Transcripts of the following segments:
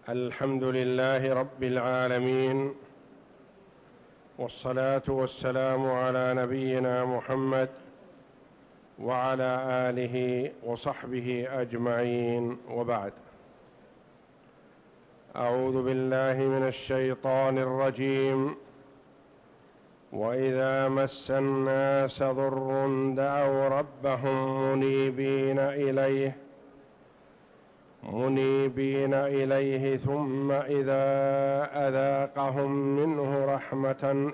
الحمد لله رب العالمين، والصلاة والسلام على نبينا محمد وعلى آله وصحبه أجمعين، وبعد. أعوذ بالله من الشيطان الرجيم. وإذا مس الناس ضر دعوا ربهم منيبين إليه ثم إذا أذاقهم منه رحمة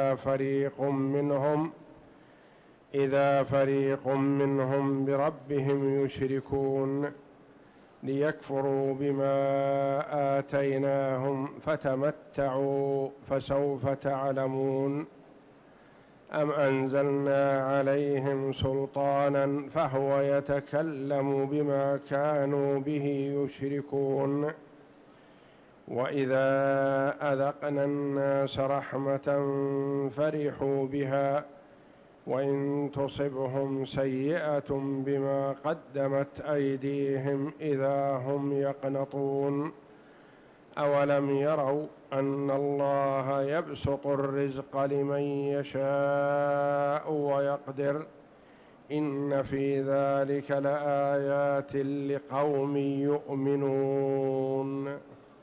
إذا فريق منهم بربهم يشركون ليكفروا بما آتيناهم فتمتعوا فسوف تعلمون. أم أنزلنا عليهم سلطانا فهو يتكلم بما كانوا به يشركون. وإذا أذقنا الناس رحمة فرحوا بها وإن تصبهم سيئة بما قدمت أيديهم إذا هم يقنطون. أولم يروا أن الله يبسط الرزق لمن يشاء ويقدر إن في ذلك لآيات لقوم يؤمنون.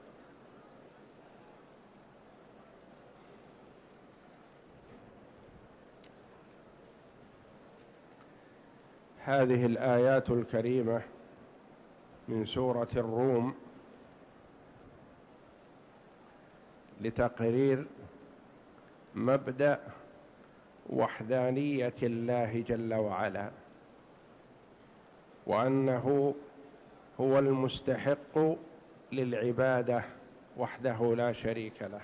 هذه الآيات الكريمة من سورة الروم لتقرير مبدأ وحدانية الله جل وعلا، وأنه هو المستحق للعبادة وحده لا شريك له،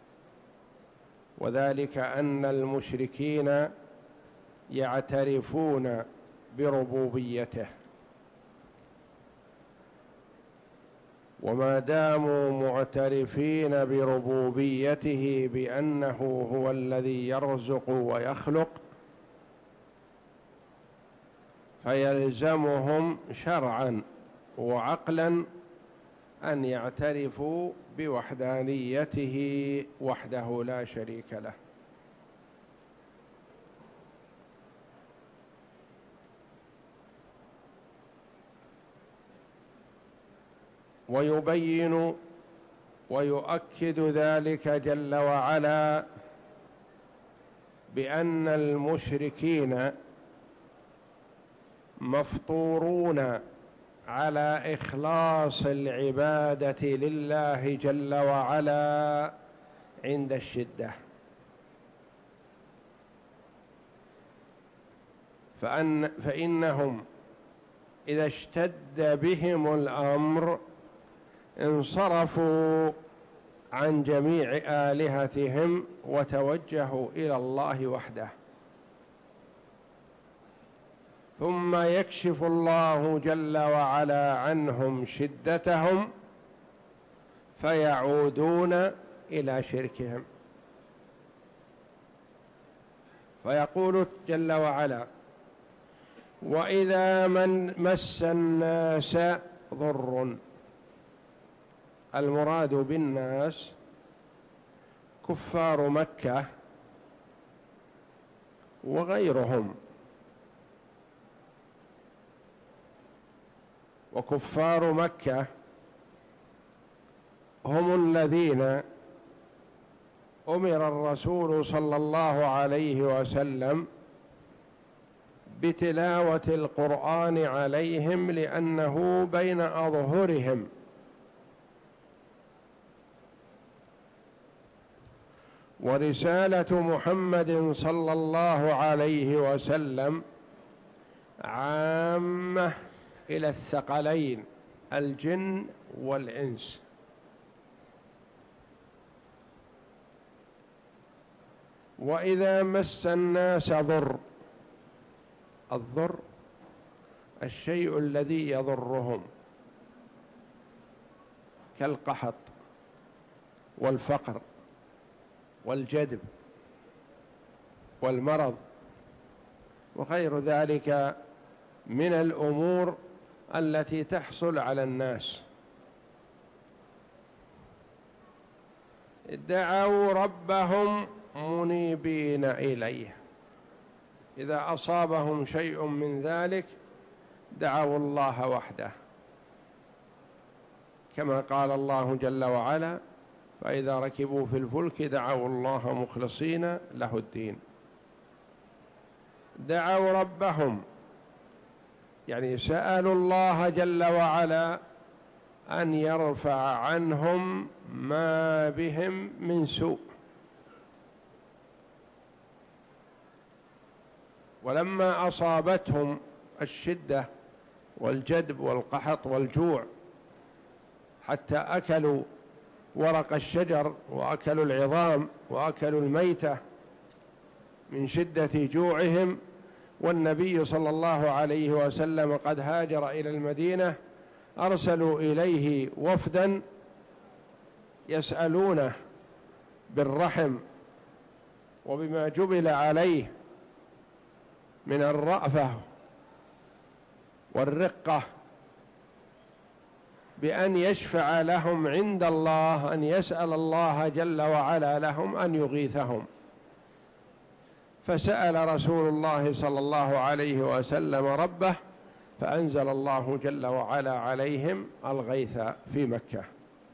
وذلك أن المشركين يعترفون بربوبيته، وما داموا معترفين بربوبيته بأنه هو الذي يرزق ويخلق، فيلزمهم شرعا وعقلا أن يعترفوا بوحدانيته وحده لا شريك له. ويبين ويؤكد ذلك جل وعلا بأن المشركين مفطورون على إخلاص العبادة لله جل وعلا عند الشدة، فإنهم إذا اشتد بهم الأمر انصرفوا عن جميع آلهتهم وتوجهوا إلى الله وحده، ثم يكشف الله جل وعلا عنهم شدتهم فيعودون إلى شركهم. فيقول جل وعلا: وإذا من مس الناس ضر. المراد بالناس كفار مكة وغيرهم، وكفار مكة هم الذين أمر الرسول صلى الله عليه وسلم بتلاوة القرآن عليهم لأنه بين أظهرهم، ورسالة محمد صلى الله عليه وسلم عامة إلى الثقلين الجن والإنس. وإذا مس الناس ضر، الضر الشيء الذي يضرهم كالقحط والفقر والجدب والمرض وغير ذلك من الأمور التي تحصل على الناس. دعوا ربهم منيبين إليه، إذا أصابهم شيء من ذلك دعوا الله وحده، كما قال الله جل وعلا: فإذا ركبوا في الفلك دعوا الله مخلصين له الدين. دعوا ربهم يعني سألوا الله جل وعلا أن يرفع عنهم ما بهم من سوء. ولما أصابتهم الشدة والجدب والقحط والجوع، حتى أكلوا ورق الشجر وأكلوا العظام وأكلوا الميتة من شدة جوعهم، والنبي صلى الله عليه وسلم قد هاجر إلى المدينة، أرسلوا إليه وفدا يسألونه بالرحم وبما جبل عليه من الرأفة والرقة، بأن يشفع لهم عند الله، أن يسأل الله جل وعلا لهم أن يغيثهم. فسأل رسول الله صلى الله عليه وسلم ربه، فأنزل الله جل وعلا عليهم الغيث في مكة.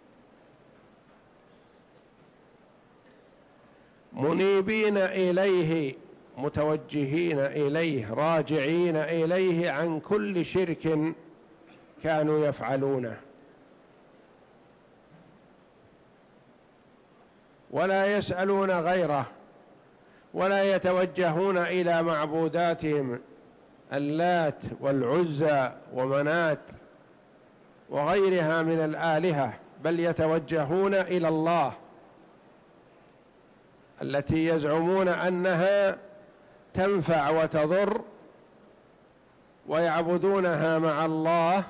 منيبين إليه، متوجهين إليه، راجعين إليه عن كل شرك كانوا يفعلونه، ولا يسألون غيره، ولا يتوجهون إلى معبوداتهم اللات والعزى ومنات وغيرها من الآلهة، بل يتوجهون إلى الله التي يزعمون أنها تنفع وتضر، ويعبدونها مع الله،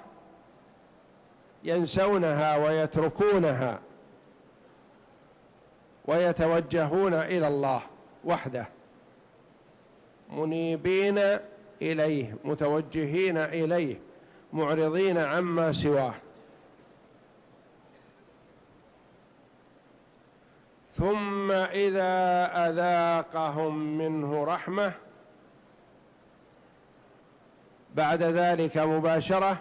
ينسونها ويتركونها ويتوجهون إلى الله وحده، منيبين إليه، متوجهين إليه، معرضين عما سواه. ثم إذا أذاقهم منه رحمة، بعد ذلك مباشرة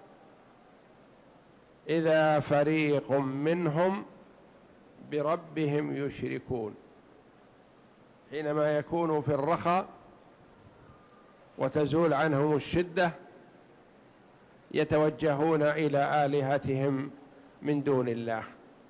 إذا فريق منهم بربهم يشركون، حينما يكونوا في الرخاء وتزول عنهم الشدة يتوجهون إلى آلهتهم من دون الله،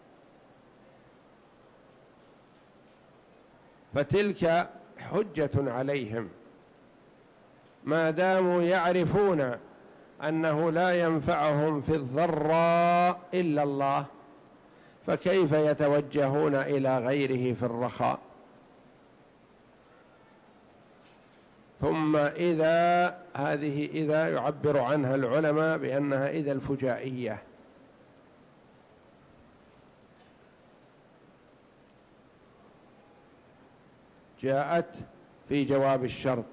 فتلك حجة عليهم ما داموا يعرفون أنه لا ينفعهم في الضراء إلا الله، فكيف يتوجهون إلى غيره في الرخاء؟ ثم إذا، هذه إذا يعبر عنها العلماء بأنها إذا الفجائية، جاءت في جواب الشرط،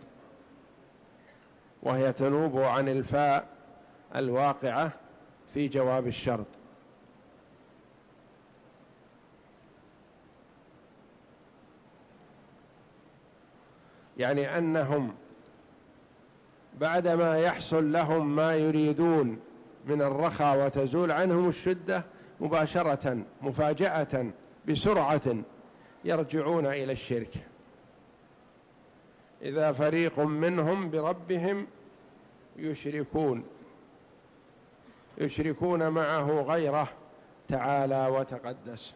وهي تنوب عن الفاء الواقعة في جواب الشرط. يعني أنهم بعدما يحصل لهم ما يريدون من الرخاء وتزول عنهم الشدة، مباشرة مفاجأة بسرعة يرجعون إلى الشرك. إذا فريق منهم بربهم يشركون معه غيره تعالى وتقدس.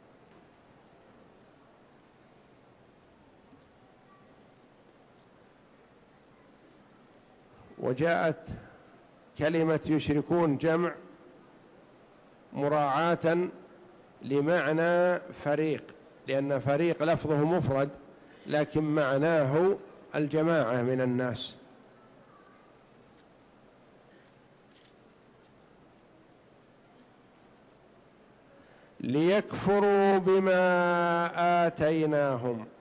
وجاءت كلمة يشركون جمع مراعاة لمعنى فريق، لأن فريق لفظه مفرد لكن معناه الجماعة من الناس. ليكفروا بما آتيناهم،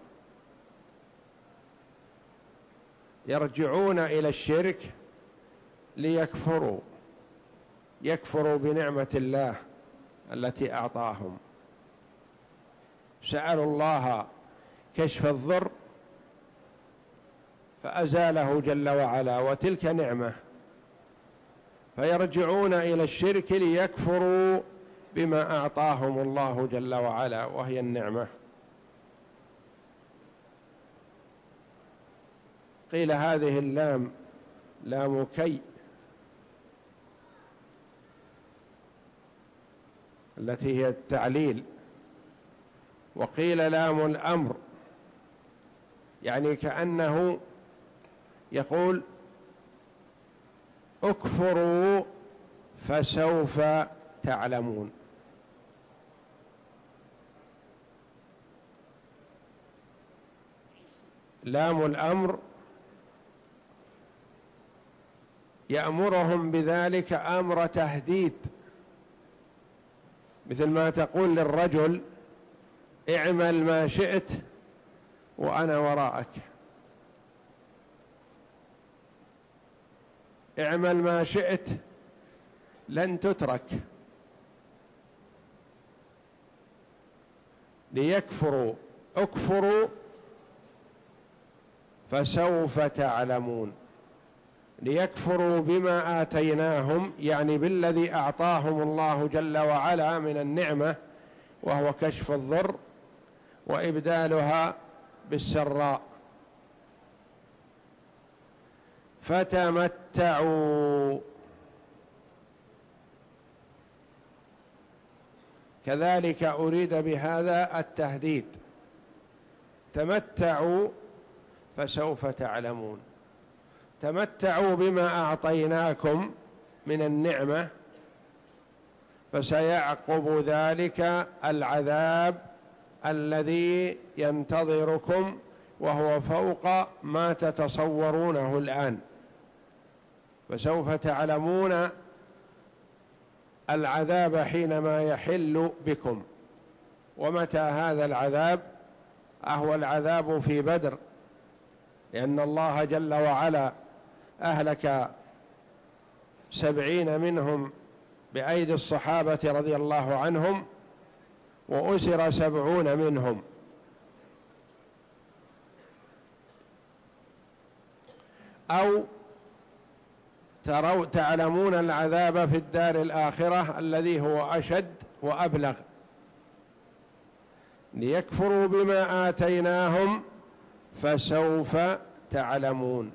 يرجعون إلى الشرك ليكفروا، يكفروا بنعمة الله التي أعطاهم. سألوا الله كشف الضر فأزاله جل وعلا، وتلك نعمة، فيرجعون إلى الشرك ليكفروا بما أعطاهم الله جل وعلا وهي النعمة. قيل هذه اللام لام كي التي هي التعليل، وقيل لام الأمر، يعني كأنه يقول اكفروا فسوف تعلمون. لام الأمر يأمرهم بذلك أمر تهديد، مثل ما تقول للرجل اعمل ما شئت وأنا وراءك، اعمل ما شئت لن تترك، ليكفروا اكفروا فسوف تعلمون، ليكفروا بما آتيناهم، يعني بالذي أعطاهم الله جل وعلا من النعمة، وهو كشف الضر وإبدالها بالسراء. فتمتعوا، كذلك أريد بهذا التهديد، تمتعوا فسوف تعلمون، تمتعوا بما أعطيناكم من النعمة، فسيعقب ذلك العذاب الذي ينتظركم وهو فوق ما تتصورونه الآن. فسوف تعلمون العذاب حينما يحل بكم. ومتى هذا العذاب؟ أهو العذاب في بدر، لأن الله جل وعلا أهلك 70 منهم بأيدي الصحابة رضي الله عنهم، وأسر 70 منهم. أو تعلمون العذاب في الدار الآخرة الذي هو أشد وأبلغ، ليكفروا بما آتيناهم فسوف تعلمون.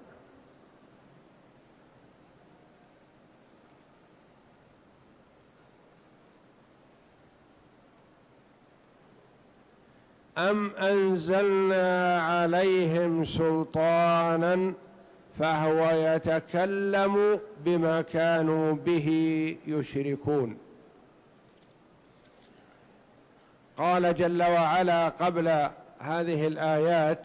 أم أنزلنا عليهم سلطانا فهو يتكلم بما كانوا به يشركون. قال جل وعلا قبل هذه الآيات: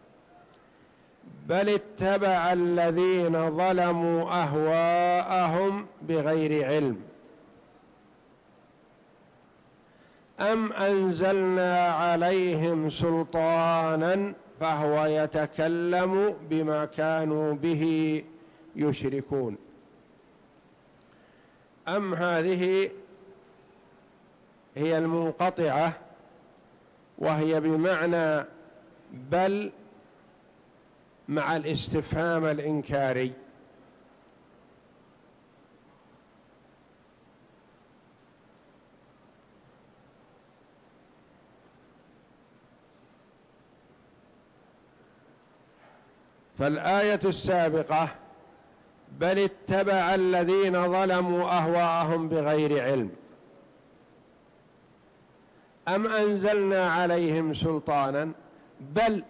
بل اتبع الذين ظلموا أهواءهم بغير علم. أم أنزلنا عليهم سلطانا فهو يتكلم بما كانوا به يشركون. أم هذه هي المنقطعة، وهي بمعنى بل مع الاستفهام الإنكاري. فالآية السابقة بل اتبع الذين ظلموا أهواءهم بغير علم. أم أنزلنا عليهم سلطانا، بل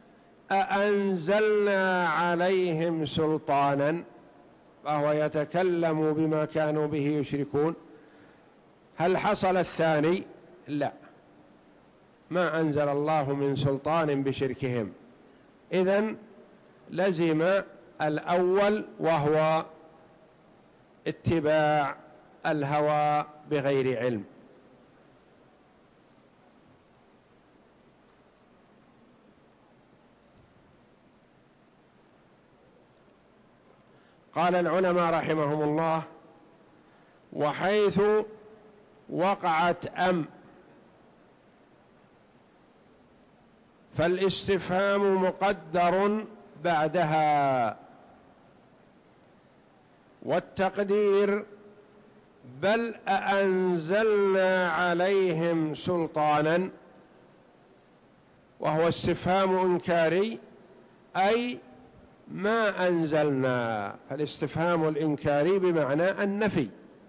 أأنزلنا عليهم سلطانا فهو يتكلم بما كانوا به يشركون. هل حصل الثاني؟ لا، ما أنزل الله من سلطان بشركهم. إذن لزم الأول وهو اتباع الهوى بغير علم. قال العلماء رحمهم الله: وحيث وقعت أم فالاستفهام مقدر بعدها، والتقدير بل أأنزلنا عليهم سلطانا، وهو استفهام إنكاري، أي ما أنزلنا. فالاستفهام الإنكاري بمعنى النفي،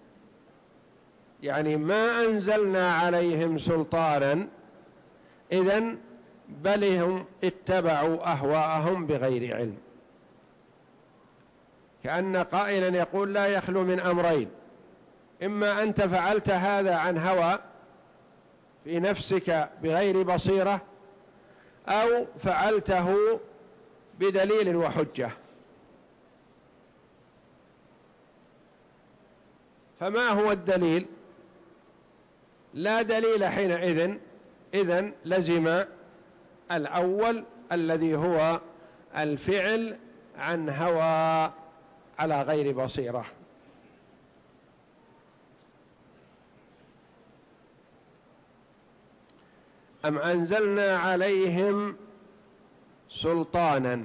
يعني ما أنزلنا عليهم سلطانا، إذن بل هم اتبعوا أهواءهم بغير علم. كأن قائلا يقول لا يخلو من أمرين: إما أنت فعلت هذا عن هوى في نفسك بغير بصيرة، أو فعلته بدليل وحجة. فما هو الدليل؟ لا دليل حينئذ، إذن لزم الأول الذي هو الفعل عن هوى على غير بصيرة. أم أنزلنا عليهم سلطانا،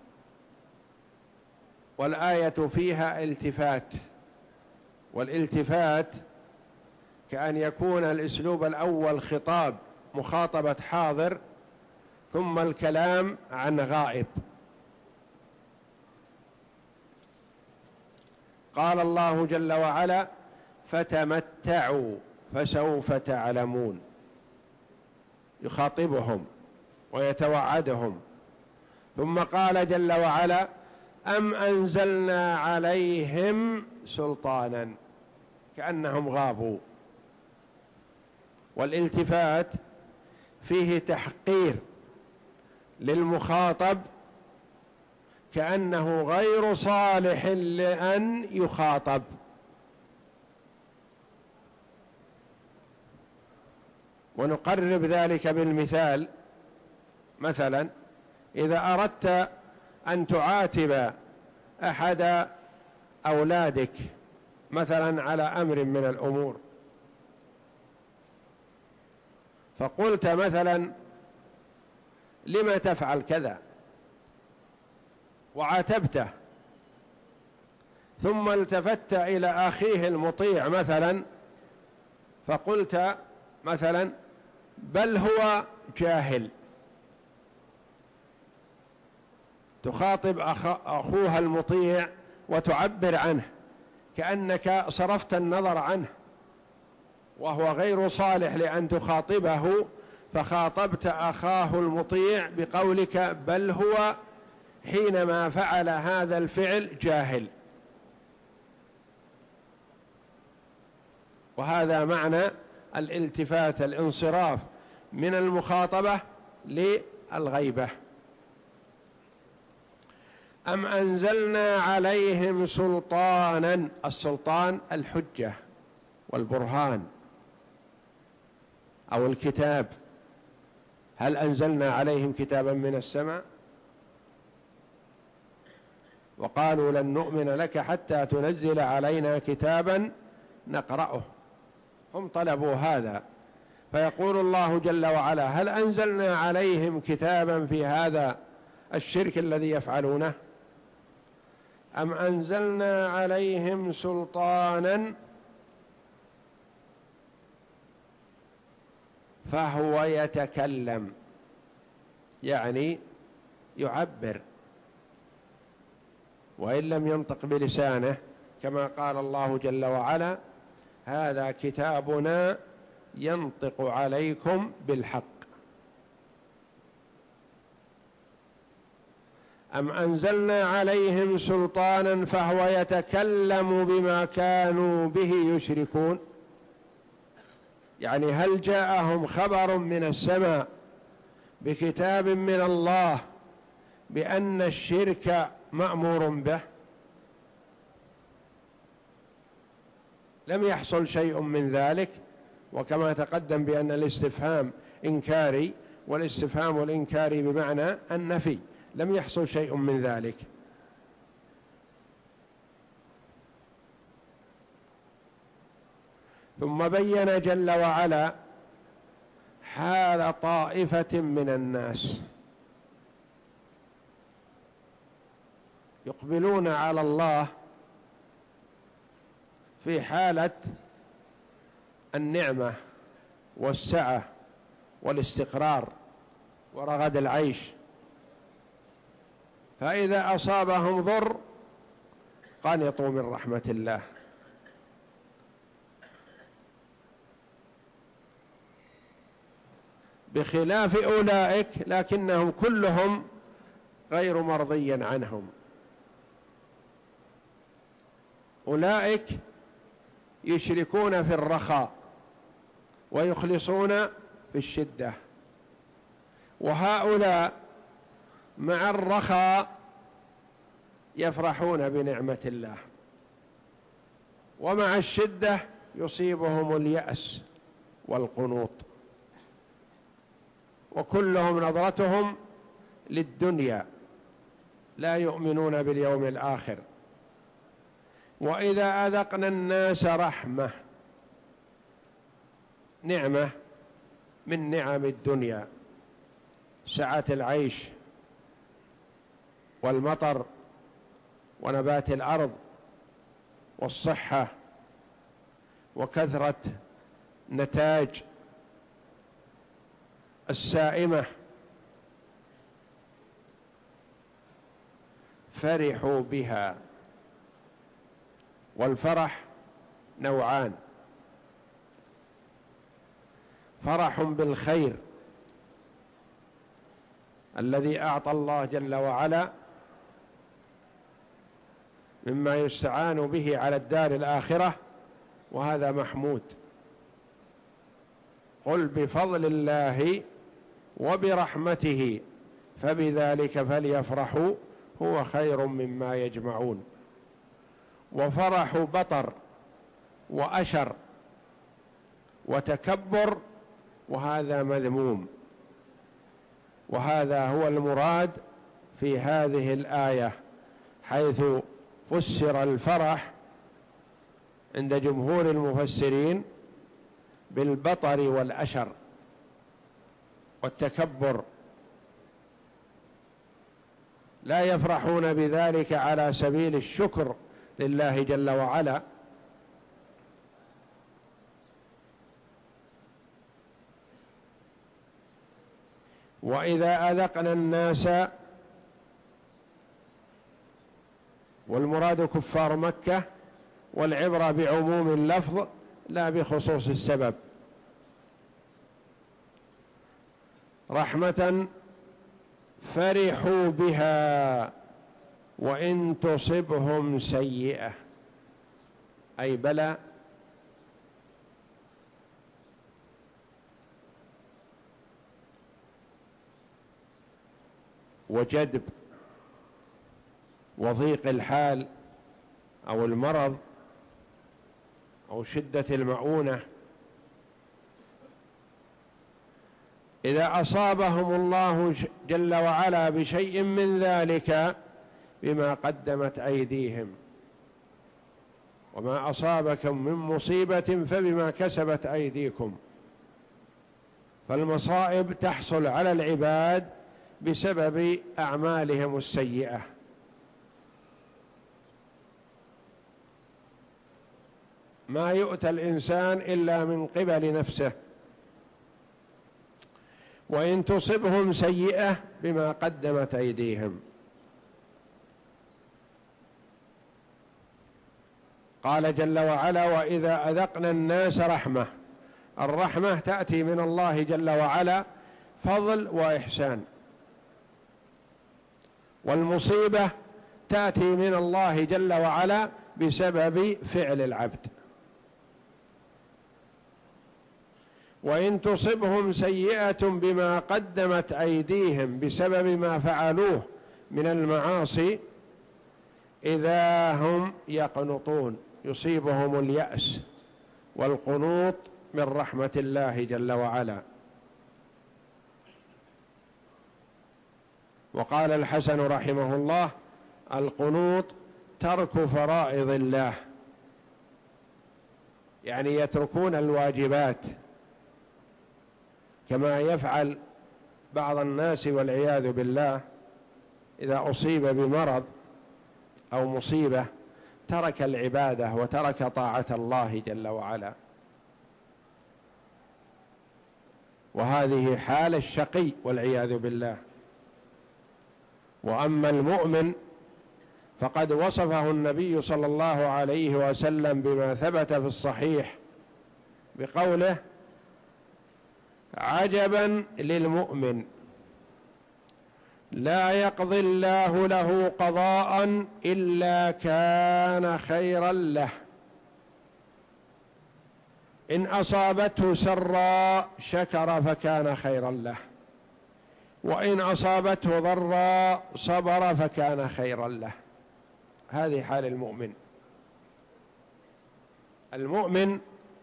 والآية فيها التفات، والالتفات كأن يكون الأسلوب الأول خطاب مخاطبة حاضر، ثم الكلام عن غائب. قال الله جل وعلا: فتمتعوا فسوف تعلمون، يخاطبهم ويتوعدهم. ثم قال جل وعلا: أم أنزلنا عليهم سلطانا، كأنهم غابوا. والالتفات فيه تحقير للمخاطب، كأنه غير صالح لأن يخاطب. ونقرب ذلك بالمثال: مثلا إذا أردت أن تعاتب أحد أولادك مثلا على أمر من الأمور، فقلت مثلا: لما تفعل كذا؟ وعاتبته، ثم التفت إلى أخيه المطيع مثلا فقلت مثلا: بل هو جاهل. تخاطب أخوها المطيع وتعبر عنه، كأنك صرفت النظر عنه وهو غير صالح لأن تخاطبه، فخاطبت أخاه المطيع بقولك: بل هو حينما فعل هذا الفعل جاهل. وهذا معنى الالتفات، الانصراف من المخاطبة للغيبة. أم أنزلنا عليهم سلطانا، السلطان الحجة والبرهان أو الكتاب. هل أنزلنا عليهم كتابا من السماء؟ وقالوا لن نؤمن لك حتى تنزل علينا كتابا نقرأه. هم طلبوا هذا، فيقول الله جل وعلا: هل أنزلنا عليهم كتابا في هذا الشرك الذي يفعلونه؟ أم أنزلنا عليهم سلطانا فهو يتكلم، يعني يعبر وإن لم ينطق بلسانه، كما قال الله جل وعلا: هذا كتابنا ينطق عليكم بالحق. أم أنزلنا عليهم سلطانا فهو يتكلم بما كانوا به يشركون، يعني هل جاءهم خبر من السماء بكتاب من الله بأن الشرك مأمور به؟ لم يحصل شيء من ذلك. وكما تقدم بأن الاستفهام إنكاري، والاستفهام الإنكاري بمعنى النفي، لم يحصل شيء من ذلك. ثم بين جل وعلا حال طائفة من الناس يقبلون على الله في حالة النعمة والسعة والاستقرار ورغد العيش، فإذا أصابهم ضر قنطوا من رحمة الله. بخلاف أولئك لكنهم كلهم غير مرضي عنهم. أولئك يشركون في الرخاء ويخلصون في الشدة، وهؤلاء مع الرخاء يفرحون بنعمة الله، ومع الشدة يصيبهم اليأس والقنوط، وكلهم نظرتهم للدنيا، لا يؤمنون باليوم الآخر. وإذا أذقنا الناس رحمة، نعمة من نعم الدنيا، سعة العيش والمطر ونبات الأرض والصحة وكثرة نتاج السائمة، فرحوا بها. والفرح نوعان: فرح بالخير الذي أعطى الله جل وعلا مما يستعان به على الدار الآخرة، وهذا محمود. قل بفضل الله وبرحمته فبذلك فليفرحوا هو خير مما يجمعون. وفرح بطر وأشر وتكبر، وهذا مذموم، وهذا هو المراد في هذه الآية، حيث فسر الفرح عند جمهور المفسرين بالبطر والأشر والتكبر، لا يفرحون بذلك على سبيل الشكر لله جل وعلا، وإذا أذقنا الناس، والمراد كفار مكة، والعبرة بعموم اللفظ لا بخصوص السبب، رحمة فرحوا بها وإن تصبهم سيئة، أي بلاء وجدب وضيق الحال أو المرض أو شدة المعونة، إذا أصابهم الله جل وعلا بشيء من ذلك بما قدمت أيديهم، وما أصابكم من مصيبة فبما كسبت أيديكم، فالمصائب تحصل على العباد بسبب أعمالهم السيئة. ما يؤتى الإنسان إلا من قبل نفسه. وإن تصبهم سيئة بما قدمت أيديهم. قال جل وعلا: وإذا أذقنا الناس رحمة. الرحمة تأتي من الله جل وعلا فضل وإحسان، والمصيبة تأتي من الله جل وعلا بسبب فعل العبد. وإن تصبهم سيئة بما قدمت أيديهم بسبب ما فعلوه من المعاصي إذا هم يقنطون، يصيبهم اليأس والقنوط من رحمة الله جل وعلا. وقال الحسن رحمه الله: القنوط ترك فرائض الله، يعني يتركون الواجبات، كما يفعل بعض الناس والعياذ بالله إذا أصيب بمرض أو مصيبة ترك العبادة وترك طاعة الله جل وعلا، وهذه حال الشقي والعياذ بالله. وأما المؤمن فقد وصفه النبي صلى الله عليه وسلم بما ثبت في الصحيح بقوله: عجبا للمؤمن لا يقضي الله له قضاء إلا كان خيرا له، إن أصابته سراء شكر فكان خيرا له، وإن أصابته ضراء صبر فكان خيرا له. هذه حال المؤمن. المؤمن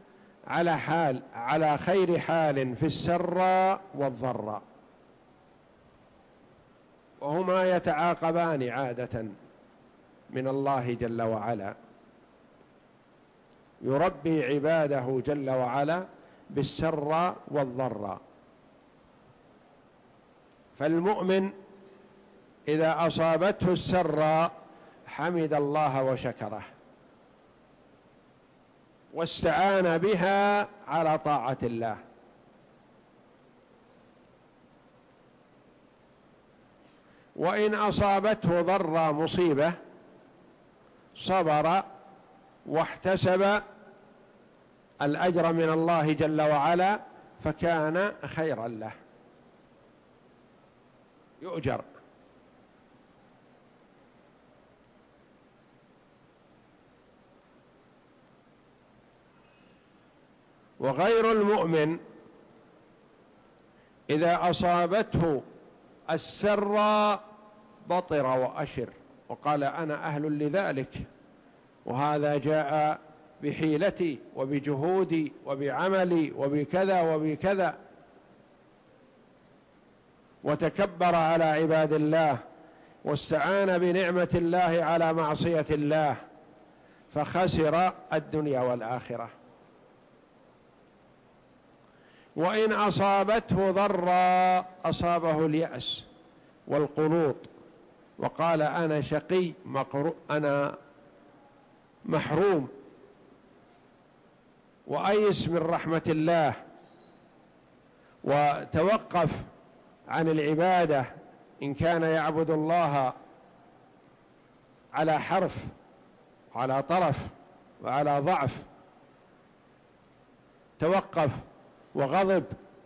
على خير حال في السراء والضراء، وهما يتعاقبان عادة من الله جل وعلا، يربي عباده جل وعلا بالسراء والضراء. فالمؤمن إذا أصابته السراء حمد الله وشكره واستعان بها على طاعة الله، وإن أصابته ضر مصيبة صبر واحتسب الأجر من الله جل وعلا فكان خيرا له، يؤجر. وغير المؤمن إذا أصابته السراء بطر وأشر وقال: أنا أهل لذلك، وهذا جاء بحيلتي وبجهودي وبعملي وبكذا وبكذا، وتكبر على عباد الله واستعان بنعمة الله على معصية الله، فخسر الدنيا والآخرة. وإن أصابته ضراء أصابه اليأس والقنوط وقال: أنا شقي أنا محروم، وأيس من رحمة الله، وتوقف عن العبادة إن كان يعبد الله على حرف وعلى طرف وعلى ضعف، توقف وغضب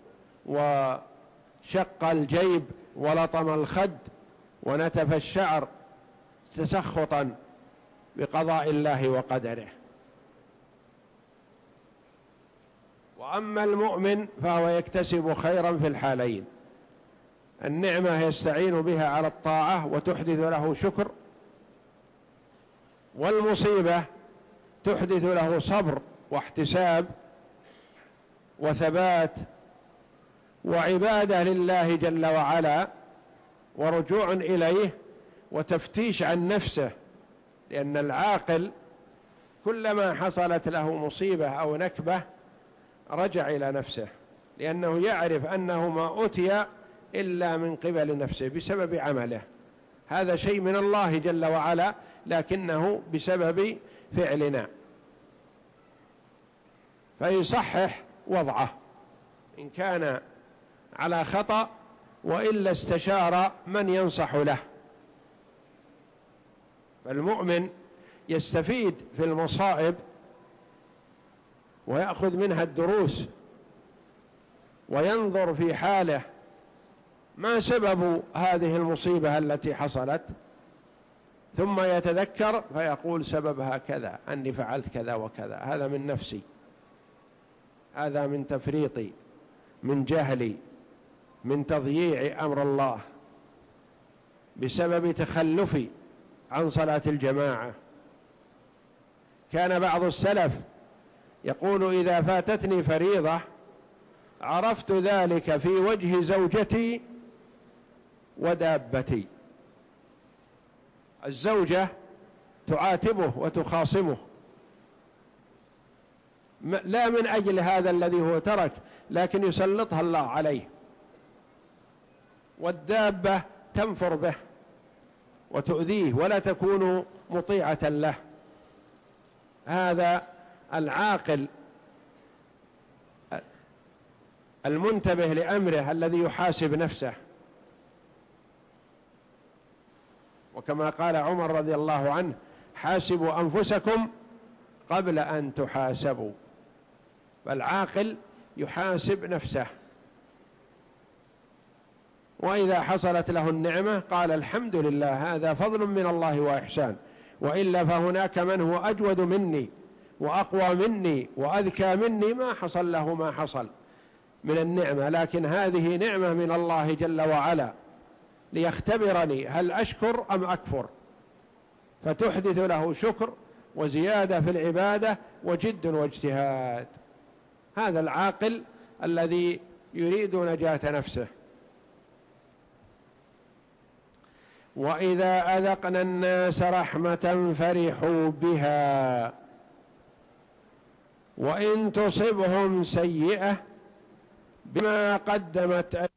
وشق الجيب ولطم الخد ونتف الشعر تسخطا بقضاء الله وقدره. وأما المؤمن فهو يكتسب خيرا في الحالين: النعمة يستعين بها على الطاعة وتحدث له شكر، والمصيبة تحدث له صبر واحتساب وثبات وعبادة لله جل وعلا ورجوع إليه وتفتيش عن نفسه، لأن العاقل كلما حصلت له مصيبة أو نكبة رجع إلى نفسه، لأنه يعرف أنه ما أتي إلا من قبل نفسه بسبب عمله، هذا شيء من الله جل وعلا لكنه بسبب فعلنا، فيصحح وضعه إن كان على خطأ، وإلا استشار من ينصح له. فالمؤمن يستفيد في المصائب ويأخذ منها الدروس وينظر في حاله ما سبب هذه المصيبة التي حصلت، ثم يتذكر فيقول: سببها كذا، أني فعلت كذا وكذا، هذا من نفسي، هذا من تفريطي، من جهلي، من تضييع أمر الله، بسبب تخلفي عن صلاة الجماعة. كان بعض السلف يقول: إذا فاتتني فريضة عرفت ذلك في وجه زوجتي ودابتي. الزوجة تعاتبه وتخاصمه لا من أجل هذا الذي هو ترك، لكن يسلطها الله عليه، والدابة تنفر به وتؤذيه ولا تكون مطيعة له. هذا العاقل المنتبه لأمره الذي يحاسب نفسه. وكما قال عمر رضي الله عنه: حاسبوا أنفسكم قبل أن تحاسبوا. فالعاقل يحاسب نفسه، وإذا حصلت له النعمة قال الحمد لله، هذا فضل من الله وإحسان، وإلا فهناك من هو أجود مني وأقوى مني وأذكى مني ما حصل له ما حصل من النعمة، لكن هذه نعمة من الله جل وعلا ليختبرني هل أشكر أم أكفر، فتحدث له شكر وزيادة في العبادة وجد واجتهاد. هذا العاقل الذي يريد نجاة نفسه. وإذا أذقنا الناس رحمة فرحوا بها وإن تصبهم سيئة بما قدمت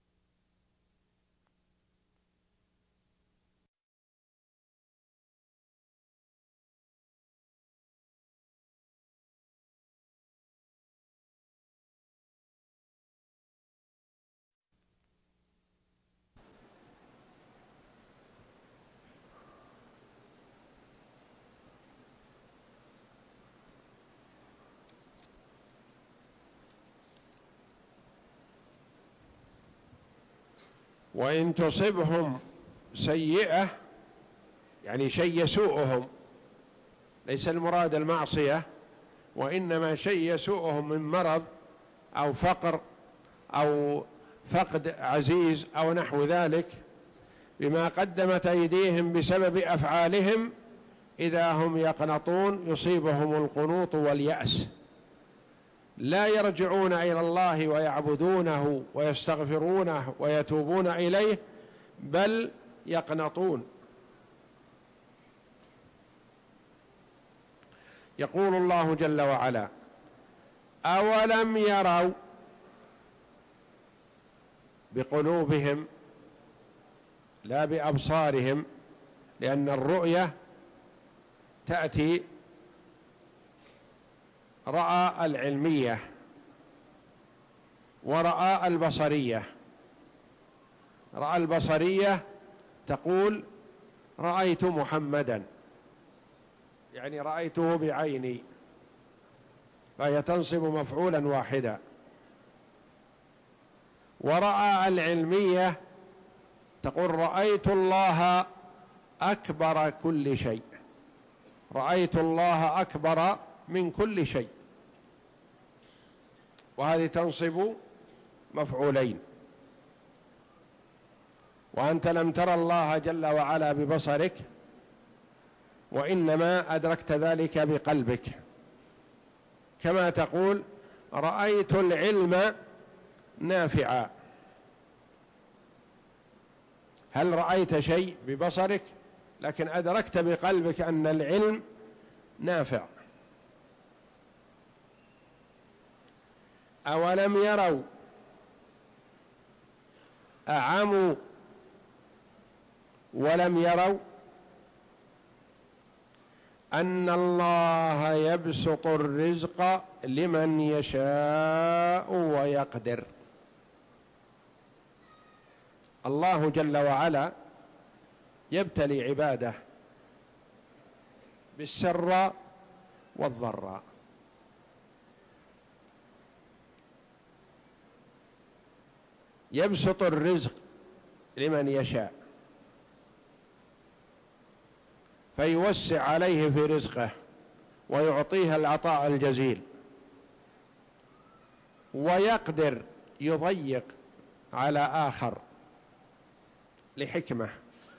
وإن تصبهم سيئة يعني شيء يسوءهم، ليس المراد المعصية، وإنما شيء يسوءهم من مرض أو فقر أو فقد عزيز أو نحو ذلك بما قدمت أيديهم بسبب أفعالهم، إذا هم يقنطون يصيبهم القنوط واليأس، لا يرجعون إلى الله ويعبدونه ويستغفرونه ويتوبون إليه، بل يقنطون. يقول الله جل وعلا: أولم يروا، بقلوبهم لا بأبصارهم، لأن الرؤية تأتي رأى العلمية ورأى البصرية. رأى البصرية تقول رأيت محمدا، يعني رأيته بعيني، فهي تنصب مفعولا واحدا. ورأى العلمية تقول رأيت الله أكبر كل شيء، رأيت الله أكبر من كل شيء، وهذه تنصب مفعولين. وأنت لم ترى الله جل وعلا ببصرك، وإنما أدركت ذلك بقلبك، كما تقول رأيت العلم نافعا. هل رأيت شيء ببصرك؟ لكن أدركت بقلبك أن العلم نافع. أولم يروا، أعموا ولم يروا أن الله يبسط الرزق لمن يشاء ويقدر. الله جل وعلا يبتلي عباده بالسراء والضراء، يبسط الرزق لمن يشاء فيوسع عليه في رزقه ويعطيه العطاء الجزيل، ويقدر يضيق على آخر لحكمة.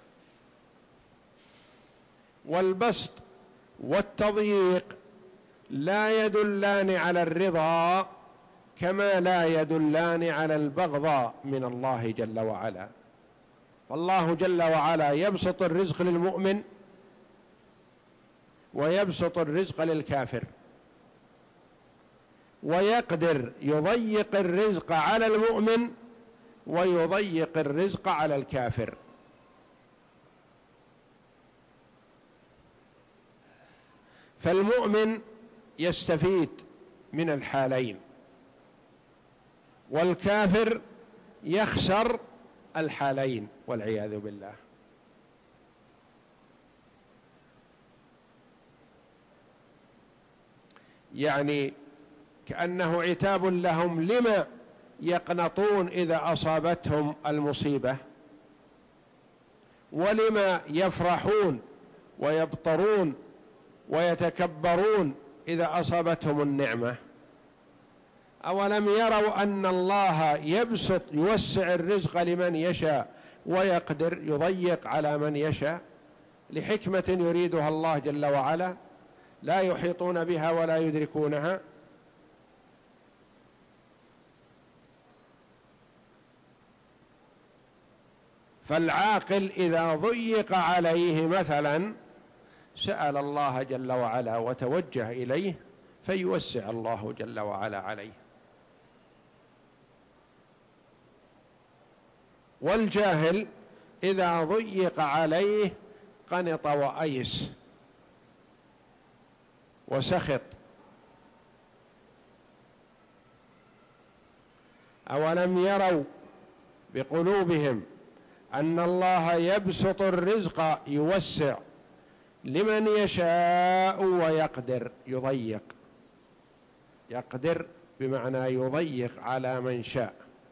والبسط والتضييق لا يدلان على الرضا كما لا يدلان على البغضاء من الله جل وعلا. فالله جل وعلا يبسط الرزق للمؤمن ويبسط الرزق للكافر، ويقدر، يضيق الرزق على المؤمن ويضيق الرزق على الكافر. فالمؤمن يستفيد من الحالين، والكافر يخسر الحالين والعياذ بالله. يعني كأنه عتاب لهم لما يقنطون إذا أصابتهم المصيبة، ولما يفرحون ويبطرون ويتكبرون إذا أصابتهم النعمة. أولم يروا أن الله يبسط يوسع الرزق لمن يشاء ويقدر يضيق على من يشاء لحكمة يريدها الله جل وعلا لا يحيطون بها ولا يدركونها. فالعاقل إذا ضيق عليه مثلا سأل الله جل وعلا وتوجه إليه فيوسع الله جل وعلا عليه. والجاهل إذا ضيق عليه قنط وأيس وسخط. أولم يروا بقلوبهم أن الله يبسط الرزق يوسع لمن يشاء ويقدر يضيق، يقدر بمعنى يضيق على من شاء،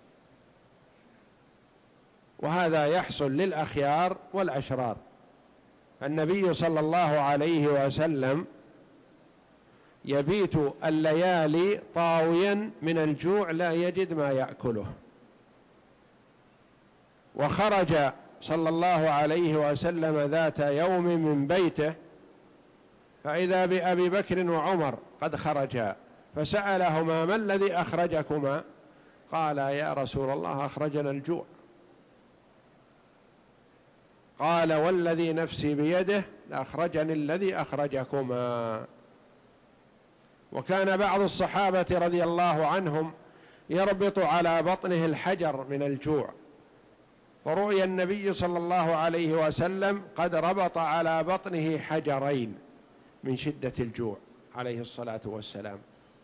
وهذا يحصل للأخيار والأشرار. النبي صلى الله عليه وسلم يبيت الليالي طاويا من الجوع لا يجد ما يأكله، وخرج صلى الله عليه وسلم ذات يوم من بيته فإذا بأبي بكر وعمر قد خرجا، فسألهما ما الذي أخرجكما؟ قال يا رسول الله أخرجنا الجوع. قال والذي نفسي بيده لأخرجني الذي أخرجكما. وكان بعض الصحابة رضي الله عنهم يربط على بطنه الحجر من الجوع، فرؤي النبي صلى الله عليه وسلم قد ربط على بطنه حجرين من شدة الجوع عليه الصلاة والسلام.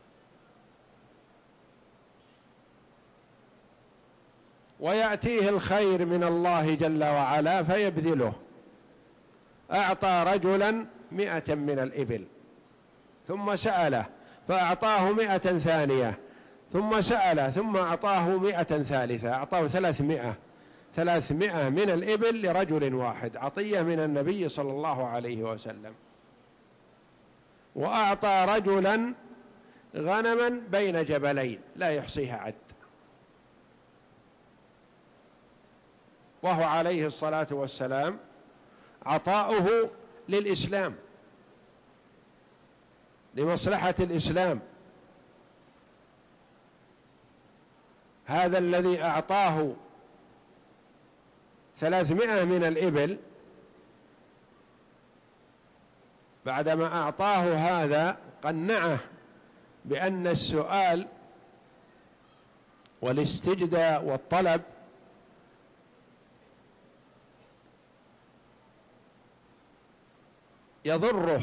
ويأتيه الخير من الله جل وعلا فيبذله. أعطى رجلا 100 من الإبل ثم سأله فأعطاه 100 ثانية، ثم سأله ثم أعطاه 100 ثالثة، أعطاه 300 من الإبل لرجل واحد، عطية من النبي صلى الله عليه وسلم. وأعطى رجلا غنما بين جبلين لا يحصيها عد، وهو عليه الصلاة والسلام عطاؤه للإسلام لمصلحة الإسلام. هذا الذي أعطاه 300 من الإبل بعدما أعطاه هذا قنعه بأن السؤال والاستجداء والطلب يضره،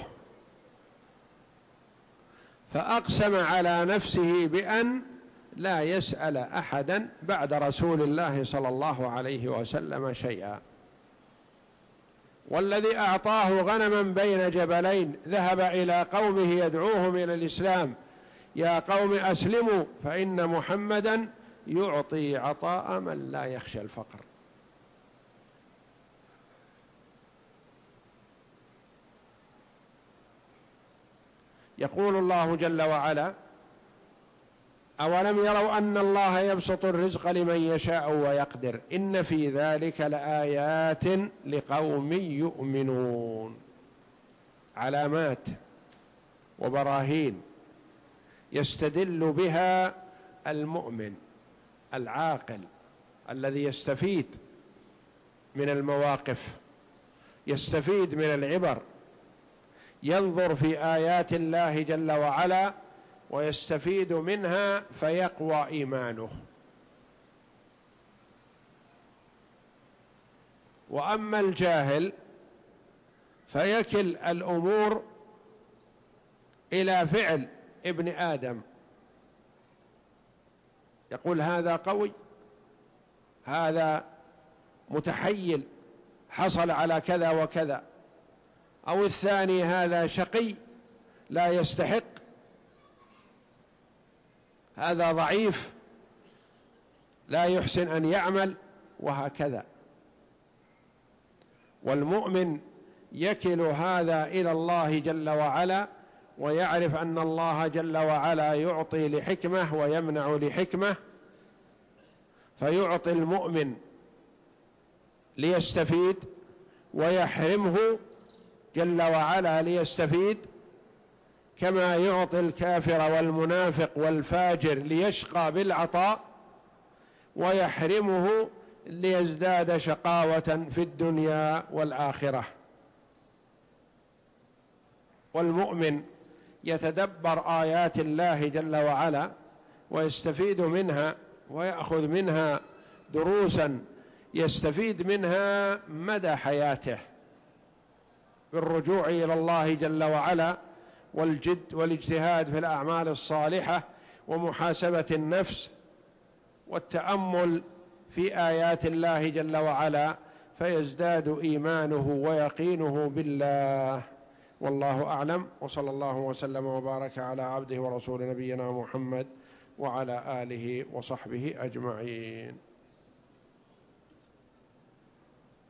فأقسم على نفسه بأن لا يسأل أحدا بعد رسول الله صلى الله عليه وسلم شيئا. والذي أعطاه غنما بين جبلين ذهب إلى قومه يدعوهم إلى الإسلام: يا قوم أسلموا فإن محمدا يعطي عطاء من لا يخشى الفقر. يقول الله جل وعلا: أولم يروا أن الله يبسط الرزق لمن يشاء ويقدر إن في ذلك لآيات لقوم يؤمنون. علامات وبراهين يستدل بها المؤمن العاقل الذي يستفيد من المواقف، يستفيد من العبر، ينظر في آيات الله جل وعلا ويستفيد منها فيقوى إيمانه. وأما الجاهل فيكل الأمور إلى فعل ابن آدم، يقول هذا قوي، هذا متحيل، حصل على كذا وكذا، أو الثاني هذا شقي لا يستحق، هذا ضعيف لا يحسن أن يعمل، وهكذا. والمؤمن يكل هذا إلى الله جل وعلا، ويعرف أن الله جل وعلا يعطي لحكمة ويمنع لحكمة، فيعطي المؤمن ليستفيد ويحرمه جل وعلا ليستفيد، كما يعطي الكافر والمنافق والفاجر ليشقى بالعطاء، ويحرمه ليزداد شقاوة في الدنيا والآخرة. والمؤمن يتدبر آيات الله جل وعلا ويستفيد منها ويأخذ منها دروسا يستفيد منها مدى حياته، بالرجوع إلى الله جل وعلا والجد والاجتهاد في الأعمال الصالحة ومحاسبة النفس والتأمل في آيات الله جل وعلا، فيزداد إيمانه ويقينه بالله. والله أعلم، وصلى الله وسلم وبارك على عبده ورسول نبينا محمد وعلى آله وصحبه أجمعين.